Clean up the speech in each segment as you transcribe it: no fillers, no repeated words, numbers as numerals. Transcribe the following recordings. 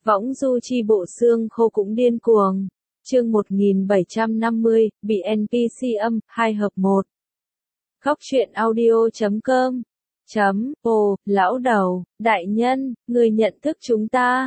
Võng du chi bộ xương khô cũng điên cuồng. Chương 1750, bị NPC âm, 2 hợp 1. Góc truyện audio.com. Ồ, lão đầu, đại nhân, người nhận thức chúng ta.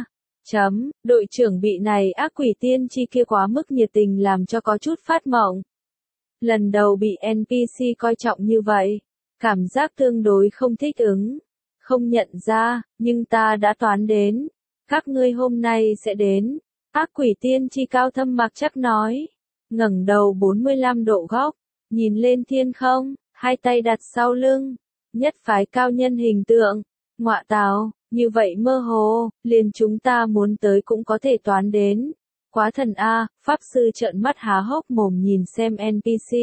Đội trưởng bị này ác quỷ tiên tri kia quá mức nhiệt tình làm cho có chút phát mộng. Lần đầu bị NPC coi trọng như vậy, cảm giác tương đối không thích ứng. Không nhận ra, nhưng ta đã toán đến. Các ngươi hôm nay sẽ đến. Ác quỷ tiên tri cao thâm mặc chắc nói. Ngẩng đầu 45 độ góc, nhìn lên thiên không, hai tay đặt sau lưng. Nhất phái cao nhân hình tượng. Ngọa tào, như vậy mơ hồ, liền chúng ta muốn tới cũng có thể toán đến. Quá thần a, pháp sư trợn mắt há hốc mồm nhìn xem NPC.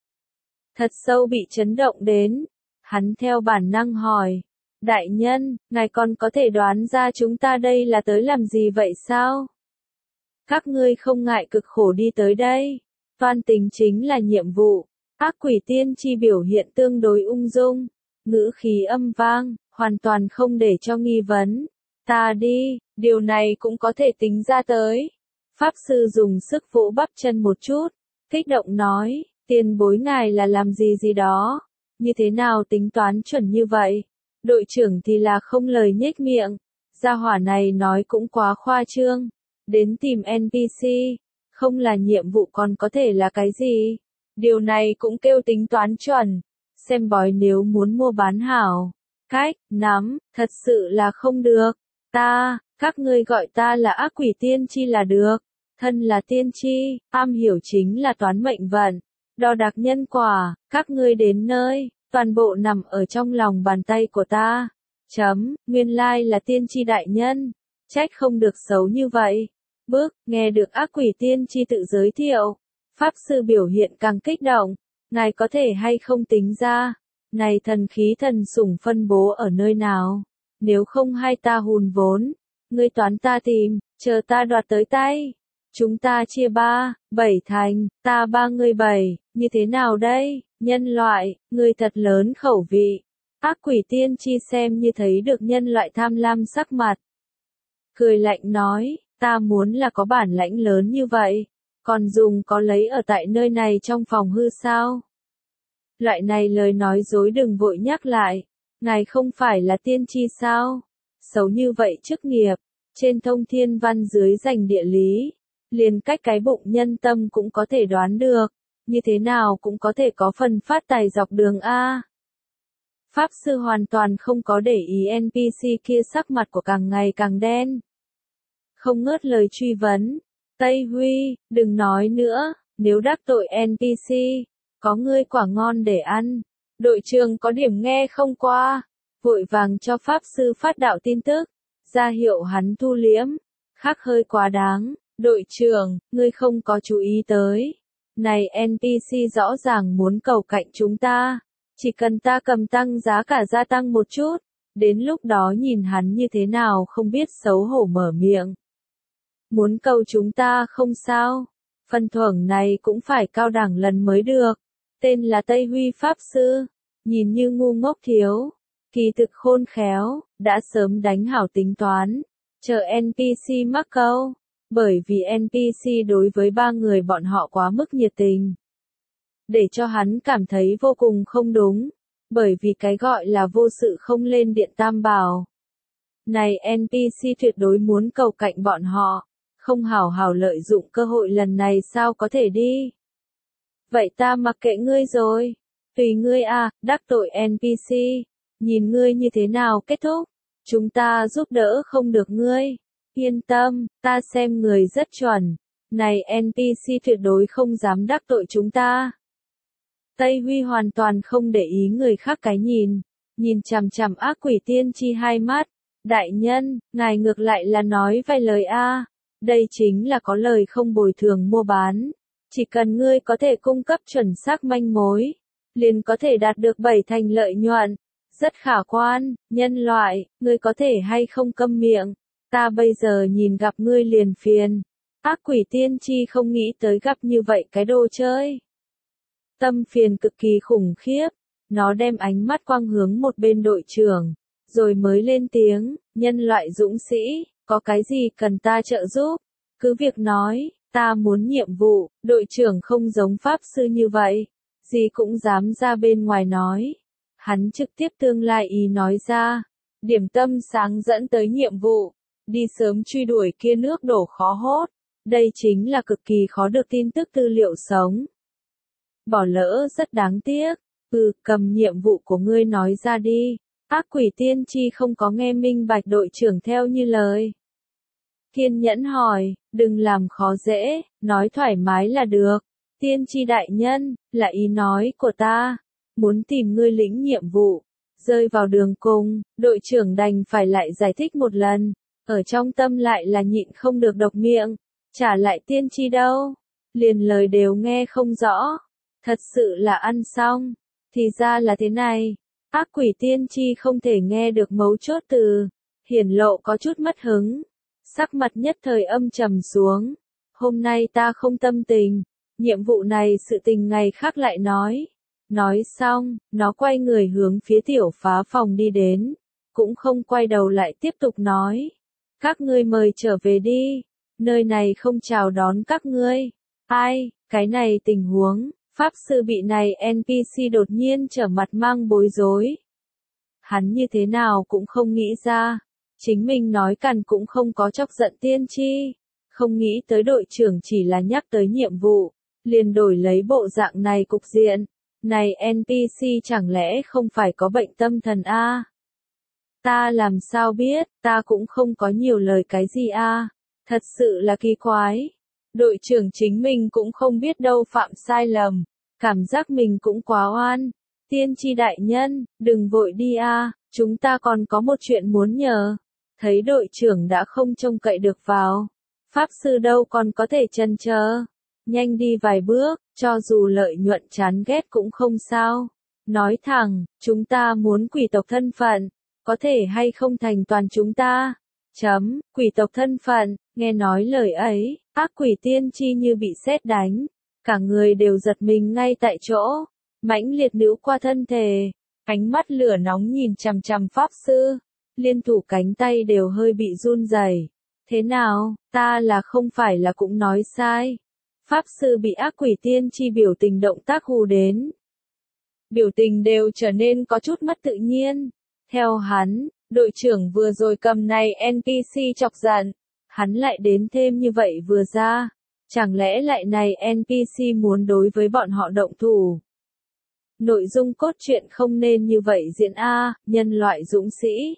Thật sâu bị chấn động đến. Hắn theo bản năng hỏi. Đại nhân, ngài còn có thể đoán ra chúng ta đây là tới làm gì vậy sao? Các ngươi không ngại cực khổ đi tới đây. Toan tính chính là nhiệm vụ. Ác quỷ tiên tri biểu hiện tương đối ung dung. Ngữ khí âm vang, hoàn toàn không để cho nghi vấn. Ta đi, điều này cũng có thể tính ra tới. Pháp sư dùng sức vỗ bắp chân một chút. Kích động nói, tiền bối ngài là làm gì đó. Như thế nào tính toán chuẩn như vậy? Đội trưởng thì là không lời nhếch miệng. Gia hỏa này nói cũng quá khoa trương. Đến tìm NPC. Không là nhiệm vụ còn có thể là cái gì? Điều này cũng kêu tính toán chuẩn. Xem bói nếu muốn mua bán hảo. Cách, nắm, thật sự là không được. Các ngươi gọi ta là ác quỷ tiên tri là được. Thân là tiên tri, am hiểu chính là toán mệnh vận. Đo đạc nhân quả, các ngươi đến nơi. Toàn bộ nằm ở trong lòng bàn tay của ta. Nguyên lai là tiên tri đại nhân. Trách không được xấu như vậy. Nghe được ác quỷ tiên tri tự giới thiệu. Pháp sư biểu hiện càng kích động. Ngài có thể hay không tính ra. Này thần khí thần sủng phân bố ở nơi nào. Nếu không hay ta hùn vốn. Ngươi toán ta tìm, chờ ta đoạt tới tay. Chúng ta chia 7 thành, ta 3 ngươi 7, như thế nào đây? Nhân loại, ngươi thật lớn khẩu vị. Ác quỷ tiên tri xem như thấy được nhân loại tham lam sắc mặt. Cười lạnh nói, ta muốn là có bản lãnh lớn như vậy. Còn dùng có lấy ở tại nơi này trong phòng hư sao? Loại này lời nói dối đừng vội nhắc lại. Ngài không phải là tiên tri sao? Xấu như vậy chức nghiệp. Trên thông thiên văn dưới dành địa lý. Liền cách cái bụng nhân tâm cũng có thể đoán được. Như thế nào cũng có thể có phần phát tài dọc đường A. Pháp sư hoàn toàn không có để ý NPC kia sắc mặt của càng ngày càng đen. Không ngớt lời truy vấn. Tây Huy, đừng nói nữa, nếu đắc tội NPC, có ngươi quả ngon để ăn. Đội trưởng có điểm nghe không qua. Vội vàng cho pháp sư phát đạo tin tức. Ra hiệu hắn thu liễm. Khác hơi quá đáng. Đội trưởng, ngươi không có chú ý tới. Này NPC rõ ràng muốn cầu cạnh chúng ta. Chỉ cần ta cầm tăng giá cả gia tăng một chút. Đến lúc đó nhìn hắn như thế nào không biết xấu hổ mở miệng. Muốn cầu chúng ta không sao. Phần thưởng này cũng phải cao đẳng lần mới được. Tên là Tây Huy Pháp Sư. Nhìn như ngu ngốc thiếu. Kỳ thực khôn khéo, đã sớm đánh hảo tính toán. Chờ NPC mắc câu. Bởi vì NPC đối với 3 người bọn họ quá mức nhiệt tình. Để cho hắn cảm thấy vô cùng không đúng. Bởi vì cái gọi là vô sự không lên điện tam bảo. Này NPC tuyệt đối muốn cầu cạnh bọn họ. Không hảo hảo lợi dụng cơ hội lần này sao có thể đi. Vậy ta mặc kệ ngươi rồi. Tùy ngươi à, đắc tội NPC. Nhìn ngươi như thế nào kết thúc. Chúng ta giúp đỡ không được ngươi. Yên tâm, ta xem người rất chuẩn. Này NPC tuyệt đối không dám đắc tội chúng ta. Tây Huy hoàn toàn không để ý người khác cái nhìn. Nhìn chằm chằm ác quỷ tiên tri hai mắt. Đại nhân, ngài ngược lại là nói vài lời a. Đây chính là có lời không bồi thường mua bán. Chỉ cần ngươi có thể cung cấp chuẩn xác manh mối. Liền có thể đạt được 7 thành lợi nhuận. Rất khả quan, nhân loại, ngươi có thể hay không câm miệng. Ta bây giờ nhìn gặp ngươi liền phiền. Ác quỷ tiên tri không nghĩ tới gặp như vậy cái đồ chơi. Tâm phiền cực kỳ khủng khiếp. Nó đem ánh mắt quang hướng một bên đội trưởng. Rồi mới lên tiếng, nhân loại dũng sĩ, có cái gì cần ta trợ giúp? Cứ việc nói, ta muốn nhiệm vụ, đội trưởng không giống pháp sư như vậy, gì cũng dám ra bên ngoài nói. Hắn trực tiếp tương lai ý nói ra, điểm tâm sáng dẫn tới nhiệm vụ, đi sớm truy đuổi kia nước đổ khó hốt. Đây chính là cực kỳ khó được tin tức tư liệu sống. Bỏ lỡ rất đáng tiếc. Cầm nhiệm vụ của ngươi nói ra đi. Ác quỷ tiên tri không có nghe minh bạch đội trưởng theo như lời. Kiên nhẫn hỏi, đừng làm khó dễ, nói thoải mái là được. Tiên tri đại nhân, là ý nói của ta. Muốn tìm ngươi lĩnh nhiệm vụ. Rơi vào đường cùng, đội trưởng đành phải lại giải thích một lần. Ở trong tâm lại là nhịn không được độc miệng. Trả lại tiên tri đâu? Liền lời đều nghe không rõ. Thật sự là ăn xong. Thì ra là thế này. Ác quỷ tiên tri không thể nghe được mấu chốt từ. Hiển lộ có chút mất hứng. Sắc mặt nhất thời âm trầm xuống. Hôm nay ta không tâm tình. Nhiệm vụ này sự tình ngày khác lại nói. Nói xong, nó quay người hướng phía tiểu phá phòng đi đến. Cũng không quay đầu lại tiếp tục nói. Các ngươi mời trở về đi. Nơi này không chào đón các ngươi. Ai, cái này tình huống, pháp sư bị này NPC đột nhiên trở mặt mang bối rối. Hắn như thế nào cũng không nghĩ ra. Chính mình nói cằn cũng không có chọc giận tiên tri. Không nghĩ tới đội trưởng chỉ là nhắc tới nhiệm vụ. Liền đổi lấy bộ dạng này cục diện. Này NPC chẳng lẽ không phải có bệnh tâm thần a? Ta làm sao biết, ta cũng không có nhiều lời cái gì a. Thật sự là kỳ quái. Đội trưởng chính mình cũng không biết đâu phạm sai lầm. Cảm giác mình cũng quá oan. Tiên tri đại nhân, đừng vội đi a, chúng ta còn có một chuyện muốn nhờ. Thấy đội trưởng đã không trông cậy được vào. Pháp sư đâu còn có thể chần chờ. Nhanh đi vài bước, cho dù lợi nhuận chán ghét cũng không sao. Nói thẳng, chúng ta muốn quỷ tộc thân phận. Có thể hay không thành toàn chúng ta. Quỷ tộc thân phận, nghe nói lời ấy, ác quỷ tiên tri như bị sét đánh. Cả người đều giật mình ngay tại chỗ. Mãnh liệt nữ qua thân thể. Ánh mắt lửa nóng nhìn chằm chằm pháp sư. Liên thủ cánh tay đều hơi bị run rẩy. Thế nào, ta là không phải là cũng nói sai. Pháp sư bị ác quỷ tiên tri biểu tình động tác hù đến. Biểu tình đều trở nên có chút mất tự nhiên. Theo hắn, đội trưởng vừa rồi cầm này NPC chọc giận. Hắn lại đến thêm như vậy vừa ra. Chẳng lẽ lại này NPC muốn đối với bọn họ động thủ? Nội dung cốt truyện không nên như vậy diễn a, nhân loại dũng sĩ.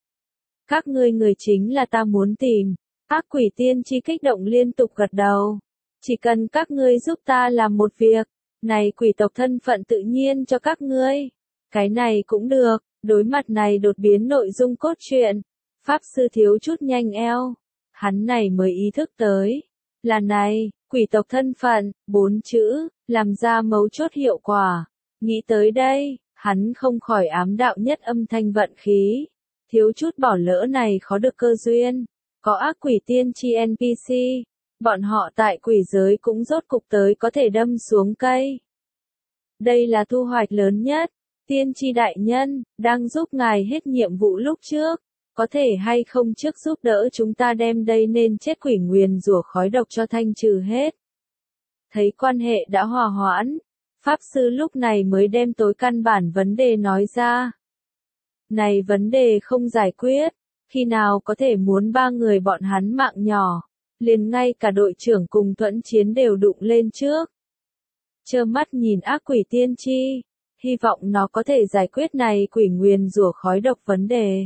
Các ngươi người chính là ta muốn tìm. Ác quỷ tiên tri kích động liên tục gật đầu. Chỉ cần các ngươi giúp ta làm một việc, này quỷ tộc thân phận tự nhiên cho các ngươi. Cái này cũng được, đối mặt này đột biến nội dung cốt truyện. Pháp sư thiếu chút nhanh eo. Hắn này mới ý thức tới. Là này, quỷ tộc thân phận, 4 chữ, làm ra mấu chốt hiệu quả. Nghĩ tới đây, hắn không khỏi ám đạo nhất âm thanh vận khí. Thiếu chút bỏ lỡ này khó được cơ duyên. Có ác quỷ tiên tri NPC. Bọn họ tại quỷ giới cũng rốt cục tới có thể đâm xuống cây. Đây là thu hoạch lớn nhất. Tiên tri đại nhân, đang giúp ngài hết nhiệm vụ lúc trước. Có thể hay không trước giúp đỡ chúng ta đem đây nên chết quỷ nguyền rủa khói độc cho thanh trừ hết. Thấy quan hệ đã hòa hoãn. Pháp sư lúc này mới đem tối căn bản vấn đề nói ra. Này vấn đề không giải quyết. Khi nào có thể muốn 3 người bọn hắn mạng nhỏ. Liền ngay cả đội trưởng cùng thuẫn chiến đều đụng lên trước. Trơ mắt nhìn ác quỷ tiên tri. Hy vọng nó có thể giải quyết này quỷ nguyền rủa khói độc vấn đề.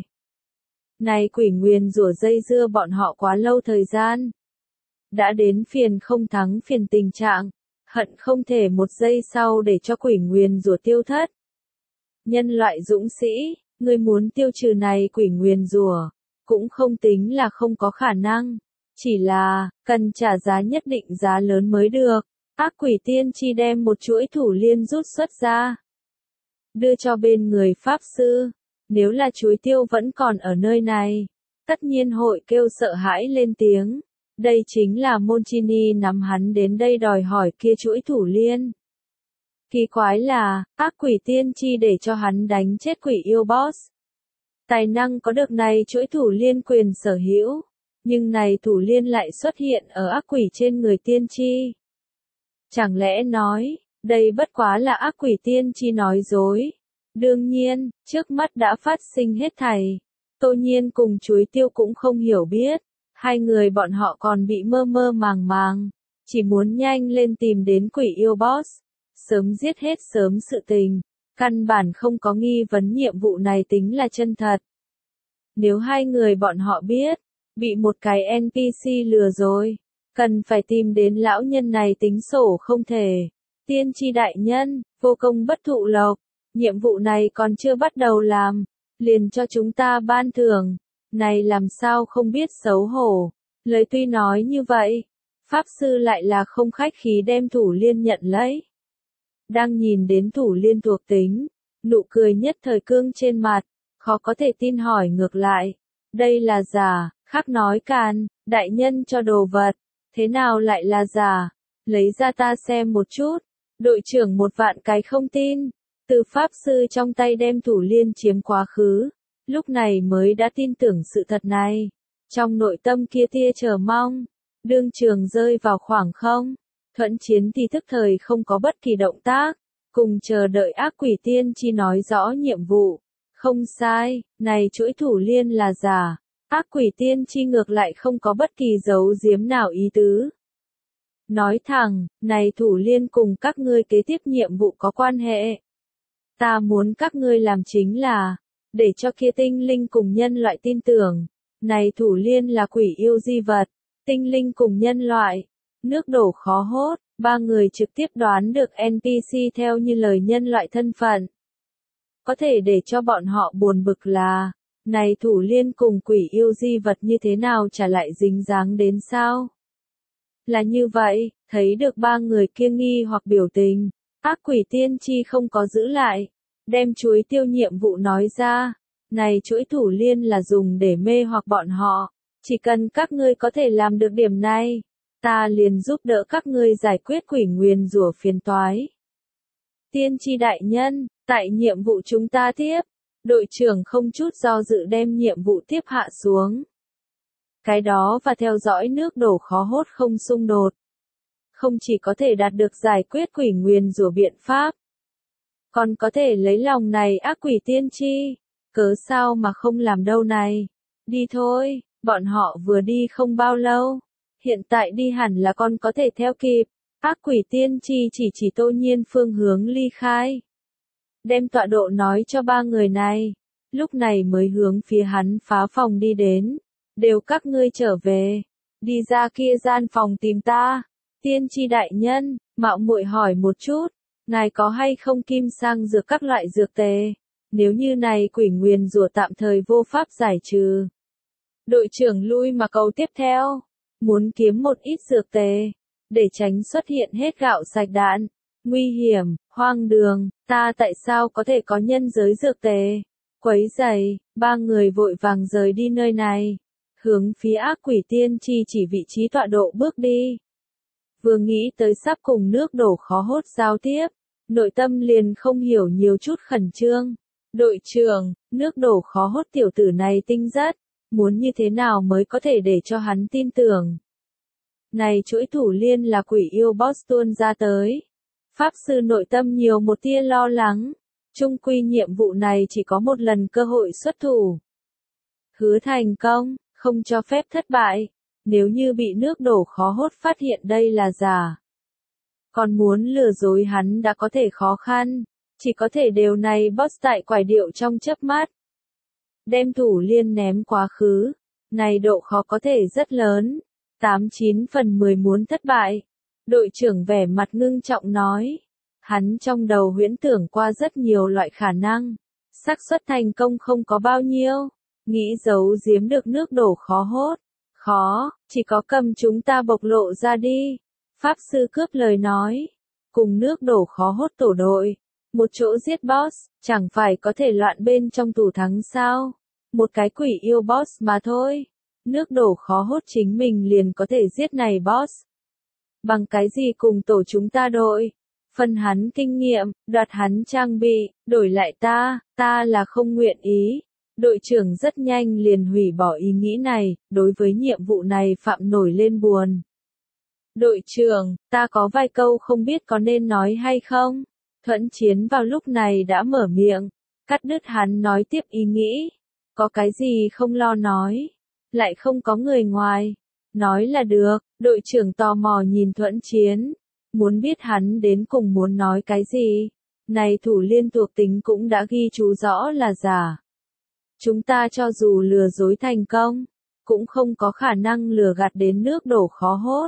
Này quỷ nguyền rủa dây dưa bọn họ quá lâu thời gian. Đã đến phiền không thắng phiền tình trạng. Hận không thể một giây sau để cho quỷ nguyền rủa tiêu thất. Nhân loại dũng sĩ, ngươi muốn tiêu trừ này quỷ nguyền rủa, cũng không tính là không có khả năng. Chỉ là, cần trả giá nhất định giá lớn mới được. Ác quỷ tiên tri đem một chuỗi thủ liên rút xuất ra. Đưa cho bên người pháp sư. Nếu là chuối tiêu vẫn còn ở nơi này, tất nhiên hội kêu sợ hãi lên tiếng. Đây chính là Monchini nắm hắn đến đây đòi hỏi kia chuỗi thủ liên. Kỳ quái là, ác quỷ tiên tri để cho hắn đánh chết quỷ yêu boss. Tài năng có được này chuỗi thủ liên quyền sở hữu. Nhưng này thủ liên lại xuất hiện ở ác quỷ trên người tiên tri. Chẳng lẽ nói, đây bất quá là ác quỷ tiên tri nói dối. Đương nhiên, trước mắt đã phát sinh hết thảy. Tô Nhiên cùng Chuối Tiêu cũng không hiểu biết. Hai người bọn họ còn bị mơ mơ màng màng. Chỉ muốn nhanh lên tìm đến quỷ yêu boss. Sớm giết hết sớm sự tình. Căn bản không có nghi vấn nhiệm vụ này tính là chân thật. Nếu hai người bọn họ biết, bị một cái NPC lừa rồi, cần phải tìm đến lão nhân này tính sổ không thể. Tiên tri đại nhân, vô công bất thụ lộc, nhiệm vụ này còn chưa bắt đầu làm, liền cho chúng ta ban thưởng, này làm sao không biết xấu hổ. Lời tuy nói như vậy, Pháp Sư lại là không khách khí đem thủ liên nhận lấy. Đang nhìn đến thủ liên thuộc tính, nụ cười nhất thời cương trên mặt, khó có thể tin hỏi ngược lại. Đây là giả, khác nói càn, đại nhân cho đồ vật, thế nào lại là giả? Lấy ra ta xem một chút. Đội trưởng một vạn cái không tin, từ Pháp Sư trong tay đem thủ liên chiếm quá khứ, lúc này mới đã tin tưởng sự thật này. Trong nội tâm kia tia chờ mong, đương trường rơi vào khoảng không. Thuận chiến thì tức thời không có bất kỳ động tác, cùng chờ đợi ác quỷ tiên tri nói rõ nhiệm vụ. Không sai, này chuỗi thủ liên là giả, ác quỷ tiên tri ngược lại không có bất kỳ giấu giếm nào ý tứ. Nói thẳng, này thủ liên cùng các ngươi kế tiếp nhiệm vụ có quan hệ. Ta muốn các ngươi làm chính là, để cho kia tinh linh cùng nhân loại tin tưởng, này thủ liên là quỷ yêu di vật, tinh linh cùng nhân loại. Nước đổ khó hốt, ba người trực tiếp đoán được NPC theo như lời nhân loại thân phận. Có thể để cho bọn họ buồn bực là, này thủ liên cùng quỷ yêu di vật như thế nào trả lại dính dáng đến sao? Là như vậy, thấy được ba người kia nghi hoặc biểu tình, ác quỷ tiên tri không có giữ lại, đem chuối tiêu nhiệm vụ nói ra, này chuỗi thủ liên là dùng để mê hoặc bọn họ, chỉ cần các ngươi có thể làm được điểm này, ta liền giúp đỡ các ngươi giải quyết quỷ nguyền rủa phiền toái. Tiên tri đại nhân, tại nhiệm vụ chúng ta tiếp, đội trưởng không chút do dự đem nhiệm vụ tiếp hạ xuống. Cái đó và theo dõi nước đổ khó hốt không xung đột. Không chỉ có thể đạt được giải quyết quỷ nguyền rủa biện pháp, còn có thể lấy lòng này ác quỷ tiên tri, cớ sao mà không làm đâu này. Đi thôi, bọn họ vừa đi không bao lâu, hiện tại đi hẳn là con có thể theo kịp. Ác quỷ tiên tri chỉ Tô Nhiên phương hướng ly khai. Đem tọa độ nói cho ba người này, lúc này mới hướng phía hắn phá phòng đi đến. Đều các ngươi trở về, đi ra kia gian phòng tìm ta. Tiên tri đại nhân, mạo muội hỏi một chút, ngài có hay không kim sang dược các loại dược tề? Nếu như này quỷ nguyền rủa tạm thời vô pháp giải trừ. Đội trưởng lui mà câu tiếp theo, muốn kiếm một ít dược tề, để tránh xuất hiện hết gạo sạch đạn. Nguy hiểm, hoang đường, ta tại sao có thể có nhân giới dược tề? Quấy rầy, ba người vội vàng rời đi nơi này. Hướng phía ác quỷ tiên tri chỉ vị trí tọa độ bước đi. Vừa nghĩ tới sắp cùng nước đổ khó hốt giao tiếp, nội tâm liền không hiểu nhiều chút khẩn trương. Đội trưởng, nước đổ khó hốt tiểu tử này tinh rất, muốn như thế nào mới có thể để cho hắn tin tưởng. Này chuỗi thủ liên là quỷ yêu boss tuôn ra tới. Pháp sư nội tâm nhiều một tia lo lắng. Chung quy nhiệm vụ này chỉ có một lần cơ hội xuất thủ. Hứa thành công, không cho phép thất bại. Nếu như bị nước đổ khó hốt phát hiện đây là giả, còn muốn lừa dối hắn đã có thể khó khăn. Chỉ có thể điều này boss tại quải điệu trong chớp mắt. Đem thủ liên ném quá khứ. Này độ khó có thể rất lớn. 89 phần 10 muốn thất bại. Đội trưởng vẻ mặt ngưng trọng nói. Hắn trong đầu huyễn tưởng qua rất nhiều loại khả năng. Xác suất thành công không có bao nhiêu. Nghĩ giấu giếm được nước đổ khó hốt. Khó, chỉ có cầm chúng ta bộc lộ ra đi. Pháp sư cướp lời nói. Cùng nước đổ khó hốt tổ đội. Một chỗ giết boss, chẳng phải có thể loạn bên trong tủ thắng sao? Một cái quỷ yêu boss mà thôi. Nước đổ khó hốt chính mình liền có thể giết này boss. Bằng cái gì cùng tổ chúng ta đội? Phân hắn kinh nghiệm, đoạt hắn trang bị, đổi lại ta là không nguyện ý. Đội trưởng rất nhanh liền hủy bỏ ý nghĩ này, đối với nhiệm vụ này Phạm nổi lên buồn. Đội trưởng, ta có vài câu không biết có nên nói hay không? Thuẫn Chiến vào lúc này đã mở miệng, cắt đứt hắn nói tiếp ý nghĩ. Có cái gì không lo nói, lại không có người ngoài. Nói là được, đội trưởng tò mò nhìn Thuẫn Chiến, muốn biết hắn đến cùng muốn nói cái gì. Này thủ liên thuộc tính cũng đã ghi chú rõ là giả. Chúng ta cho dù lừa dối thành công, cũng không có khả năng lừa gạt đến nước đổ khó hốt.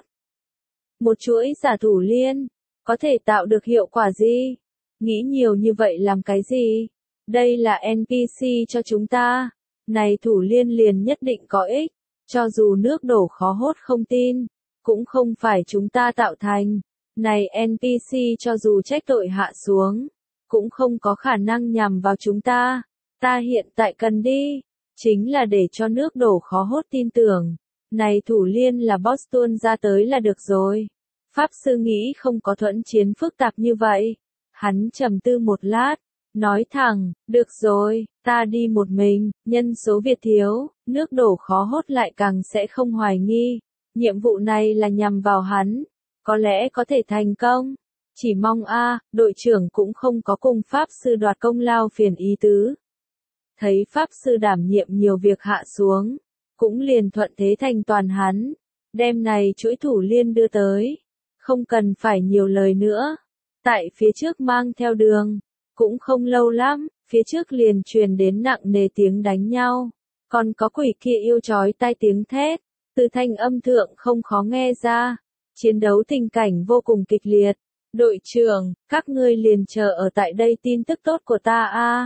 Một chuỗi giả thủ liên, có thể tạo được hiệu quả gì? Nghĩ nhiều như vậy làm cái gì? Đây là NPC cho chúng ta. Này thủ liên liền nhất định có ích. Cho dù nước đổ khó hốt không tin, cũng không phải chúng ta tạo thành. Này NPC cho dù trách tội hạ xuống, cũng không có khả năng nhằm vào chúng ta. Ta hiện tại cần đi, chính là để cho nước đổ khó hốt tin tưởng. Này thủ liên là boss tuôn ra tới là được rồi. Pháp sư nghĩ không có Thuẫn Chiến phức tạp như vậy. Hắn trầm tư một lát, nói thẳng, được rồi, ta đi một mình, nhân số Việt thiếu, nước đổ khó hốt lại càng sẽ không hoài nghi. Nhiệm vụ này là nhằm vào hắn, có lẽ có thể thành công. Chỉ mong đội trưởng cũng không có cùng Pháp sư đoạt công lao phiền ý tứ. Thấy Pháp sư đảm nhiệm nhiều việc hạ xuống, cũng liền thuận thế thành toàn hắn. Đem này chuỗi thủ liên đưa tới, không cần phải nhiều lời nữa. Tại phía trước mang theo đường, cũng không lâu lắm, phía trước liền truyền đến nặng nề tiếng đánh nhau. Còn có quỷ kia yêu chói tai tiếng thét, từ thanh âm thượng không khó nghe ra. Chiến đấu tình cảnh vô cùng kịch liệt. Đội trưởng, các ngươi liền chờ ở tại đây tin tức tốt của ta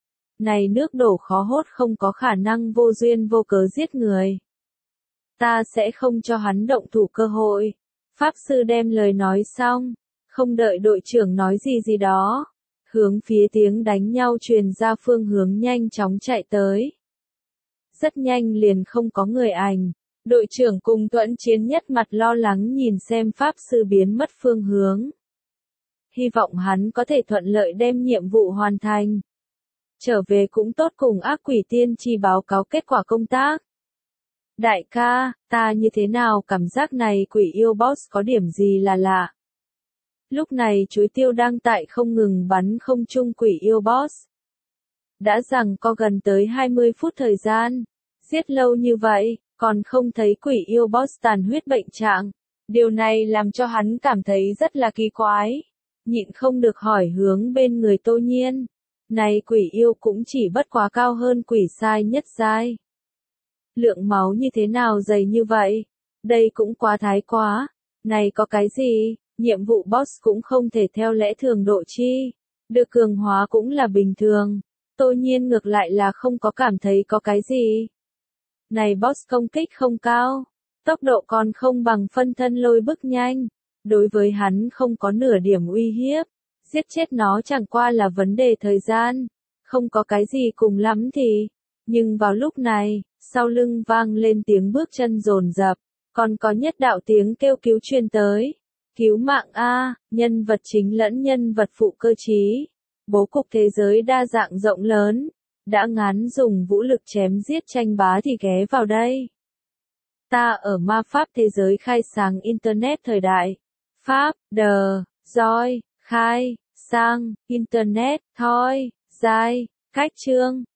Này nước đổ khó hốt không có khả năng vô duyên vô cớ giết người. Ta sẽ không cho hắn động thủ cơ hội. Pháp sư đem lời nói xong, không đợi đội trưởng nói gì đó. Hướng phía tiếng đánh nhau truyền ra phương hướng nhanh chóng chạy tới. Rất nhanh liền không có người ảnh. Đội trưởng cùng Thuẫn Chiến nhất mặt lo lắng nhìn xem Pháp sư biến mất phương hướng. Hy vọng hắn có thể thuận lợi đem nhiệm vụ hoàn thành. Trở về cũng tốt cùng ác quỷ tiên tri báo cáo kết quả công tác. Đại ca, ta như thế nào cảm giác này quỷ yêu boss có điểm gì là lạ. Lúc này chuối tiêu đang tại không ngừng bắn không trung quỷ yêu boss. Đã rằng có gần tới 20 phút thời gian. Giết lâu như vậy, còn không thấy quỷ yêu boss tàn huyết bệnh trạng. Điều này làm cho hắn cảm thấy rất là kỳ quái. Nhịn không được hỏi hướng bên người Tô Nhiên. Này quỷ yêu cũng chỉ bất quá cao hơn quỷ sai nhất giai. Lượng máu như thế nào dày như vậy? Đây cũng quá thái quá. Này có cái gì? Nhiệm vụ boss cũng không thể theo lẽ thường độ chi. Được cường hóa cũng là bình thường. Tô Nhiên ngược lại là không có cảm thấy có cái gì. Này boss công kích không cao. Tốc độ còn không bằng phân thân lôi bức nhanh. Đối với hắn không có nửa điểm uy hiếp. Giết chết nó chẳng qua là vấn đề thời gian. Không có cái gì cùng lắm thì. Nhưng vào lúc này, sau lưng vang lên tiếng bước chân dồn dập. Còn có nhất đạo tiếng kêu cứu truyền tới. Cứu mạng nhân vật chính lẫn nhân vật phụ cơ trí. Bố cục thế giới đa dạng rộng lớn. Đã ngán dùng vũ lực chém giết tranh bá thì ghé vào đây. Ta ở ma pháp thế giới khai sáng Internet thời đại. Pháp, đờ, roi, khai, sang, Internet, thoi, giai, cách chương.